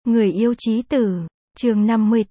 Người yêu chí tử, chương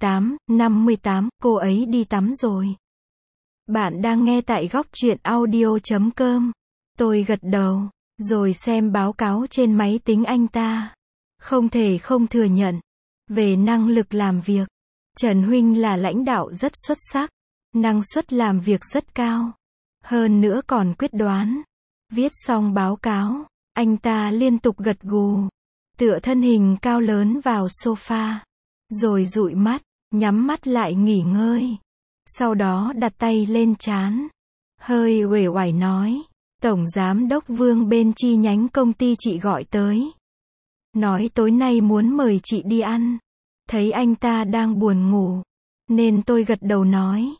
58, cô ấy đi tắm rồi. Bạn đang nghe tại góc truyện audio.com. Tôi gật đầu, rồi xem báo cáo trên máy tính anh ta. Không thể không thừa nhận, về năng lực làm việc, Trần Huynh là lãnh đạo rất xuất sắc, năng suất làm việc rất cao. Hơn nữa còn quyết đoán. Viết xong báo cáo, anh ta liên tục gật gù, tựa thân hình cao lớn vào sofa, rồi dụi mắt, nhắm mắt lại nghỉ ngơi. Sau đó đặt tay lên trán, hơi uể oải nói, Tổng Giám đốc Vương bên chi nhánh công ty chị gọi tới. Nói tối nay muốn mời chị đi ăn. Thấy anh ta đang buồn ngủ, nên tôi gật đầu nói,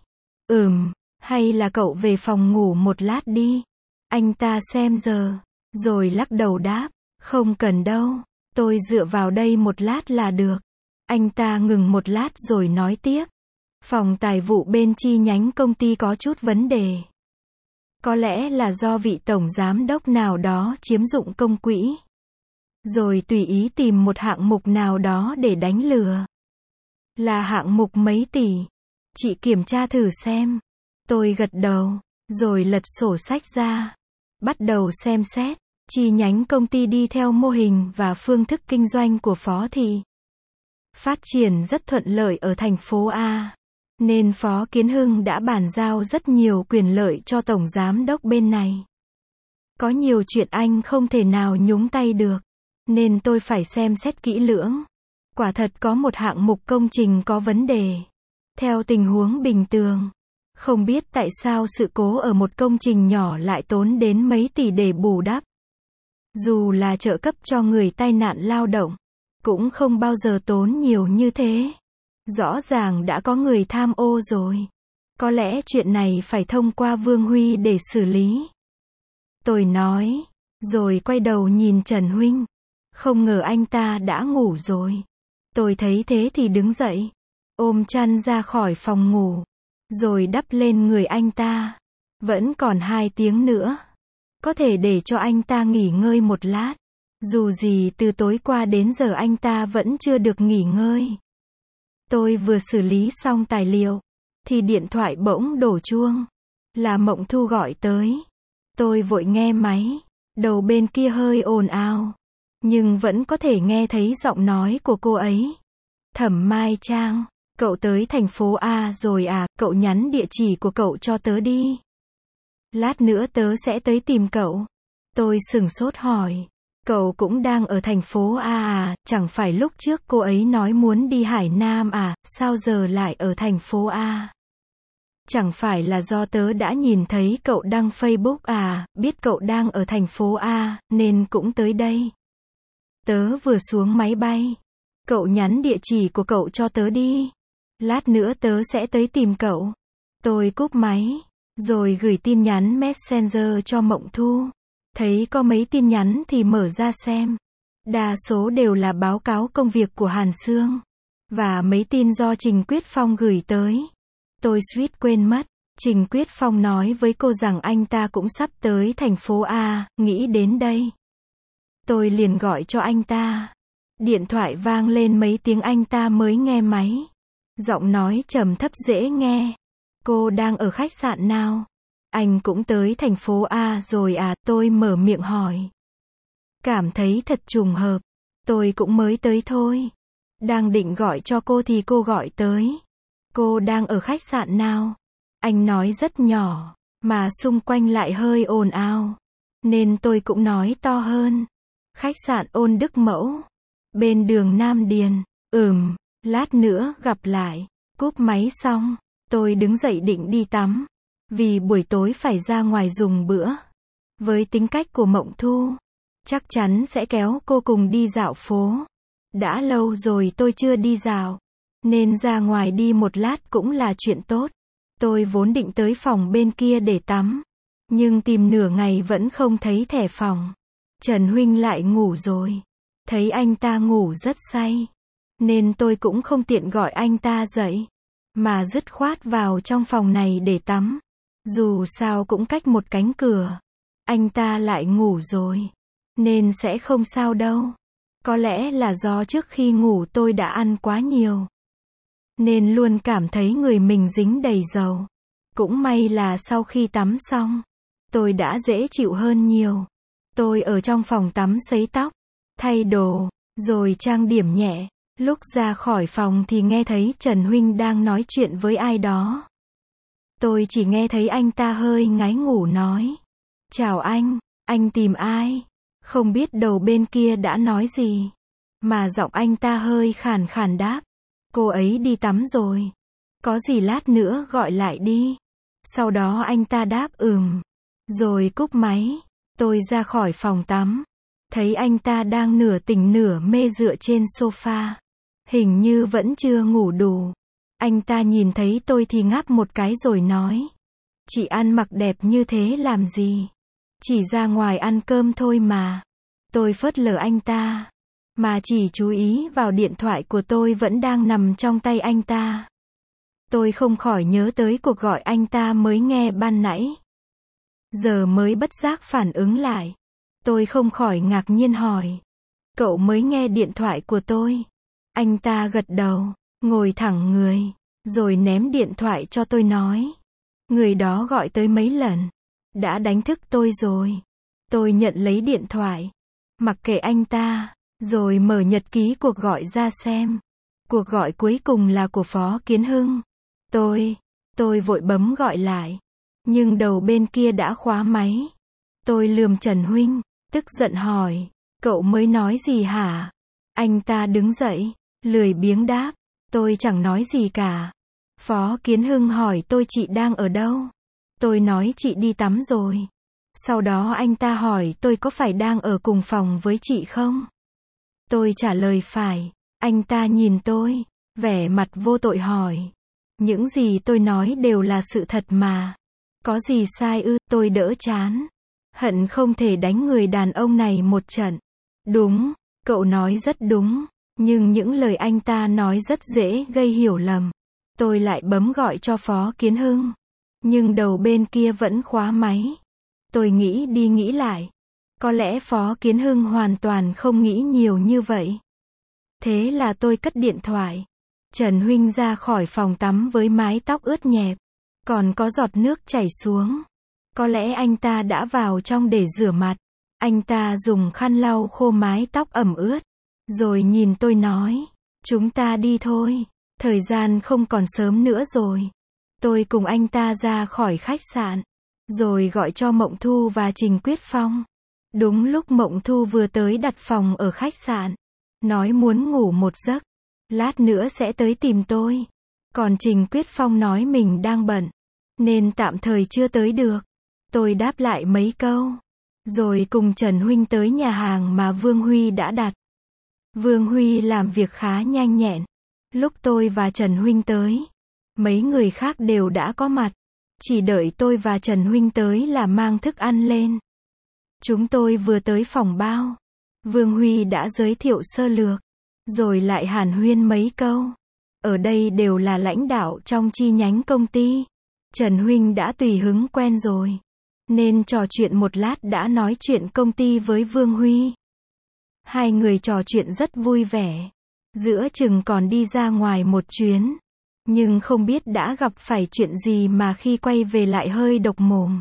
hay là cậu về phòng ngủ một lát đi. Anh ta xem giờ, rồi lắc đầu đáp, không cần đâu, tôi dựa vào đây một lát là được. Anh ta ngừng một lát rồi nói tiếp, phòng tài vụ bên chi nhánh công ty có chút vấn đề. Có lẽ là do vị tổng giám đốc nào đó chiếm dụng công quỹ, rồi tùy ý tìm một hạng mục nào đó để đánh lừa. Là hạng mục mấy tỷ? Chị kiểm tra thử xem. Tôi gật đầu, rồi lật sổ sách ra, bắt đầu xem xét. Chi nhánh công ty đi theo mô hình và phương thức kinh doanh của Phó Thị. Phát triển rất thuận lợi ở thành phố A, nên Phó Kiến Hưng đã bàn giao rất nhiều quyền lợi cho Tổng Giám đốc bên này. Có nhiều chuyện anh không thể nào nhúng tay được, nên tôi phải xem xét kỹ lưỡng. Quả thật có một hạng mục công trình có vấn đề. Theo tình huống bình thường, không biết tại sao sự cố ở một công trình nhỏ lại tốn đến mấy tỷ để bù đắp. Dù là trợ cấp cho người tai nạn lao động, cũng không bao giờ tốn nhiều như thế. Rõ ràng đã có người tham ô rồi. Có lẽ chuyện này phải thông qua Vương Huy để xử lý. Tôi nói, rồi quay đầu nhìn Trần Huynh. Không ngờ anh ta đã ngủ rồi. Tôi thấy thế thì đứng dậy, ôm chăn ra khỏi phòng ngủ, rồi đắp lên người anh ta. Vẫn còn 2 tiếng nữa. Có thể để cho anh ta nghỉ ngơi một lát. Dù gì từ tối qua đến giờ anh ta vẫn chưa được nghỉ ngơi. Tôi vừa xử lý xong tài liệu, thì điện thoại bỗng đổ chuông. Là Mộng Thu gọi tới. Tôi vội nghe máy. Đầu bên kia hơi ồn ào, nhưng vẫn có thể nghe thấy giọng nói của cô ấy. Thẩm Mai Trang, cậu tới thành phố A rồi à, cậu nhắn địa chỉ của cậu cho tớ đi. Lát nữa tớ sẽ tới tìm cậu. Tôi sửng sốt hỏi, cậu cũng đang ở thành phố A à, chẳng phải lúc trước cô ấy nói muốn đi Hải Nam à, sao giờ lại ở thành phố A? Chẳng phải là do tớ đã nhìn thấy cậu đăng Facebook à, biết cậu đang ở thành phố A, nên cũng tới đây. Tớ vừa xuống máy bay. Cậu nhắn địa chỉ của cậu cho tớ đi. Lát nữa tớ sẽ tới tìm cậu. Tôi cúp máy, rồi gửi tin nhắn Messenger cho Mộng Thu. Thấy có mấy tin nhắn thì mở ra xem. Đa số đều là báo cáo công việc của Hàn Sương. Và mấy tin do Trình Quyết Phong gửi tới. Tôi suýt quên mất. Trình Quyết Phong nói với cô rằng anh ta cũng sắp tới thành phố A, nghĩ đến đây. Tôi liền gọi cho anh ta. Điện thoại vang lên mấy tiếng anh ta mới nghe máy. Giọng nói trầm thấp dễ nghe. Cô đang ở khách sạn nào? Anh cũng tới thành phố A rồi à? Tôi mở miệng hỏi. Cảm thấy thật trùng hợp. Tôi cũng mới tới thôi. Đang định gọi cho cô thì cô gọi tới. Cô đang ở khách sạn nào? Anh nói rất nhỏ, mà xung quanh lại hơi ồn ào, nên tôi cũng nói to hơn. Khách sạn Ôn Đức Mẫu, bên đường Nam Điền. Lát nữa gặp lại. Cúp máy xong, tôi đứng dậy định đi tắm, vì buổi tối phải ra ngoài dùng bữa. Với tính cách của Mộng Thu, chắc chắn sẽ kéo cô cùng đi dạo phố. Đã lâu rồi tôi chưa đi dạo, nên ra ngoài đi một lát cũng là chuyện tốt. Tôi vốn định tới phòng bên kia để tắm, nhưng tìm nửa ngày vẫn không thấy thẻ phòng. Trần Huynh lại ngủ rồi. Thấy anh ta ngủ rất say, nên tôi cũng không tiện gọi anh ta dậy, mà dứt khoát vào trong phòng này để tắm. Dù sao cũng cách một cánh cửa. Anh ta lại ngủ rồi, nên sẽ không sao đâu. Có lẽ là do trước khi ngủ tôi đã ăn quá nhiều, nên luôn cảm thấy người mình dính đầy dầu. Cũng may là sau khi tắm xong, tôi đã dễ chịu hơn nhiều. Tôi ở trong phòng tắm sấy tóc, thay đồ, rồi trang điểm nhẹ. Lúc ra khỏi phòng thì nghe thấy Trần Huynh đang nói chuyện với ai đó. Tôi chỉ nghe thấy anh ta hơi ngái ngủ nói: "Chào anh tìm ai?" Không biết đầu bên kia đã nói gì, mà giọng anh ta hơi khàn khàn đáp: "Cô ấy đi tắm rồi. Có gì lát nữa gọi lại đi." Sau đó anh ta đáp rồi cúp máy. Tôi ra khỏi phòng tắm, thấy anh ta đang nửa tỉnh nửa mê dựa trên sofa. Hình như vẫn chưa ngủ đủ. Anh ta nhìn thấy tôi thì ngáp một cái rồi nói: "Chị ăn mặc đẹp như thế làm gì? Chỉ ra ngoài ăn cơm thôi mà." Tôi phớt lờ anh ta, mà chỉ chú ý vào điện thoại của tôi vẫn đang nằm trong tay anh ta. Tôi không khỏi nhớ tới cuộc gọi anh ta mới nghe ban nãy. Giờ mới bất giác phản ứng lại. Tôi không khỏi ngạc nhiên hỏi: "Cậu mới nghe điện thoại của tôi?" Anh ta gật đầu, ngồi thẳng người, rồi ném điện thoại cho tôi nói: "Người đó gọi tới mấy lần, đã đánh thức tôi rồi." Tôi nhận lấy điện thoại, mặc kệ anh ta, rồi mở nhật ký cuộc gọi ra xem. Cuộc gọi cuối cùng là của Phó Kiến Hưng. Tôi vội bấm gọi lại, nhưng đầu bên kia đã khóa máy. Tôi lườm Trần Huynh, tức giận hỏi: "Cậu mới nói gì hả?" Anh ta đứng dậy, lười biếng đáp: "Tôi chẳng nói gì cả." Phó Kiến Hưng hỏi tôi chị đang ở đâu. Tôi nói chị đi tắm rồi. Sau đó anh ta hỏi tôi có phải đang ở cùng phòng với chị không. Tôi trả lời phải. Anh ta nhìn tôi, vẻ mặt vô tội hỏi: "Những gì tôi nói đều là sự thật mà. Có gì sai ư?" Tôi đỡ chán, hận không thể đánh người đàn ông này một trận. "Đúng, cậu nói rất đúng, nhưng những lời anh ta nói rất dễ gây hiểu lầm." Tôi lại bấm gọi cho Phó Kiến Hưng, nhưng đầu bên kia vẫn khóa máy. Tôi nghĩ đi nghĩ lại, có lẽ Phó Kiến Hưng hoàn toàn không nghĩ nhiều như vậy. Thế là tôi cất điện thoại. Trần Huynh ra khỏi phòng tắm với mái tóc ướt nhẹp, còn có giọt nước chảy xuống. Có lẽ anh ta đã vào trong để rửa mặt. Anh ta dùng khăn lau khô mái tóc ẩm ướt, rồi nhìn tôi nói: "Chúng ta đi thôi, thời gian không còn sớm nữa rồi." Tôi cùng anh ta ra khỏi khách sạn, rồi gọi cho Mộng Thu và Trình Quyết Phong. Đúng lúc Mộng Thu vừa tới đặt phòng ở khách sạn, nói muốn ngủ một giấc, lát nữa sẽ tới tìm tôi. Còn Trình Quyết Phong nói mình đang bận, nên tạm thời chưa tới được. Tôi đáp lại mấy câu, rồi cùng Trần Huynh tới nhà hàng mà Vương Huy đã đặt. Vương Huy làm việc khá nhanh nhẹn. Lúc tôi và Trần Huynh tới, mấy người khác đều đã có mặt. Chỉ đợi tôi và Trần Huynh tới là mang thức ăn lên. Chúng tôi vừa tới phòng bao, Vương Huy đã giới thiệu sơ lược, rồi lại hàn huyên mấy câu. Ở đây đều là lãnh đạo trong chi nhánh công ty. Trần Huynh đã tùy hứng quen rồi, nên trò chuyện một lát đã nói chuyện công ty với Vương Huy. Hai người trò chuyện rất vui vẻ. Giữa chừng còn đi ra ngoài một chuyến, nhưng không biết đã gặp phải chuyện gì mà khi quay về lại hơi độc mồm.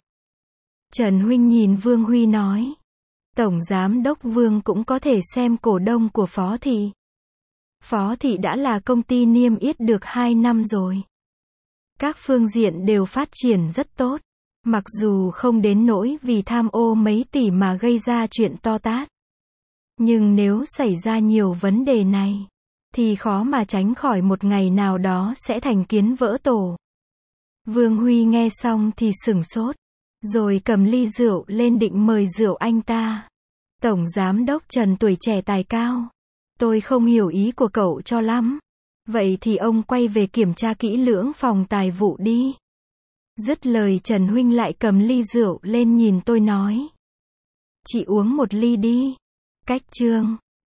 Trần Huynh nhìn Vương Huy nói: "Tổng Giám đốc Vương cũng có thể xem cổ đông của Phó Thị. Phó Thị đã là công ty niêm yết được 2 năm rồi. Các phương diện đều phát triển rất tốt, mặc dù không đến nỗi vì tham ô mấy tỷ mà gây ra chuyện to tát. Nhưng nếu xảy ra nhiều vấn đề này, thì khó mà tránh khỏi một ngày nào đó sẽ thành kiến vỡ tổ." Vương Huy nghe xong thì sửng sốt, rồi cầm ly rượu lên định mời rượu anh ta. "Tổng Giám đốc Trần tuổi trẻ tài cao. Tôi không hiểu ý của cậu cho lắm. Vậy thì ông quay về kiểm tra kỹ lưỡng phòng tài vụ đi." Dứt lời Trần Huynh lại cầm ly rượu lên nhìn tôi nói: "Chị uống một ly đi." Cách chương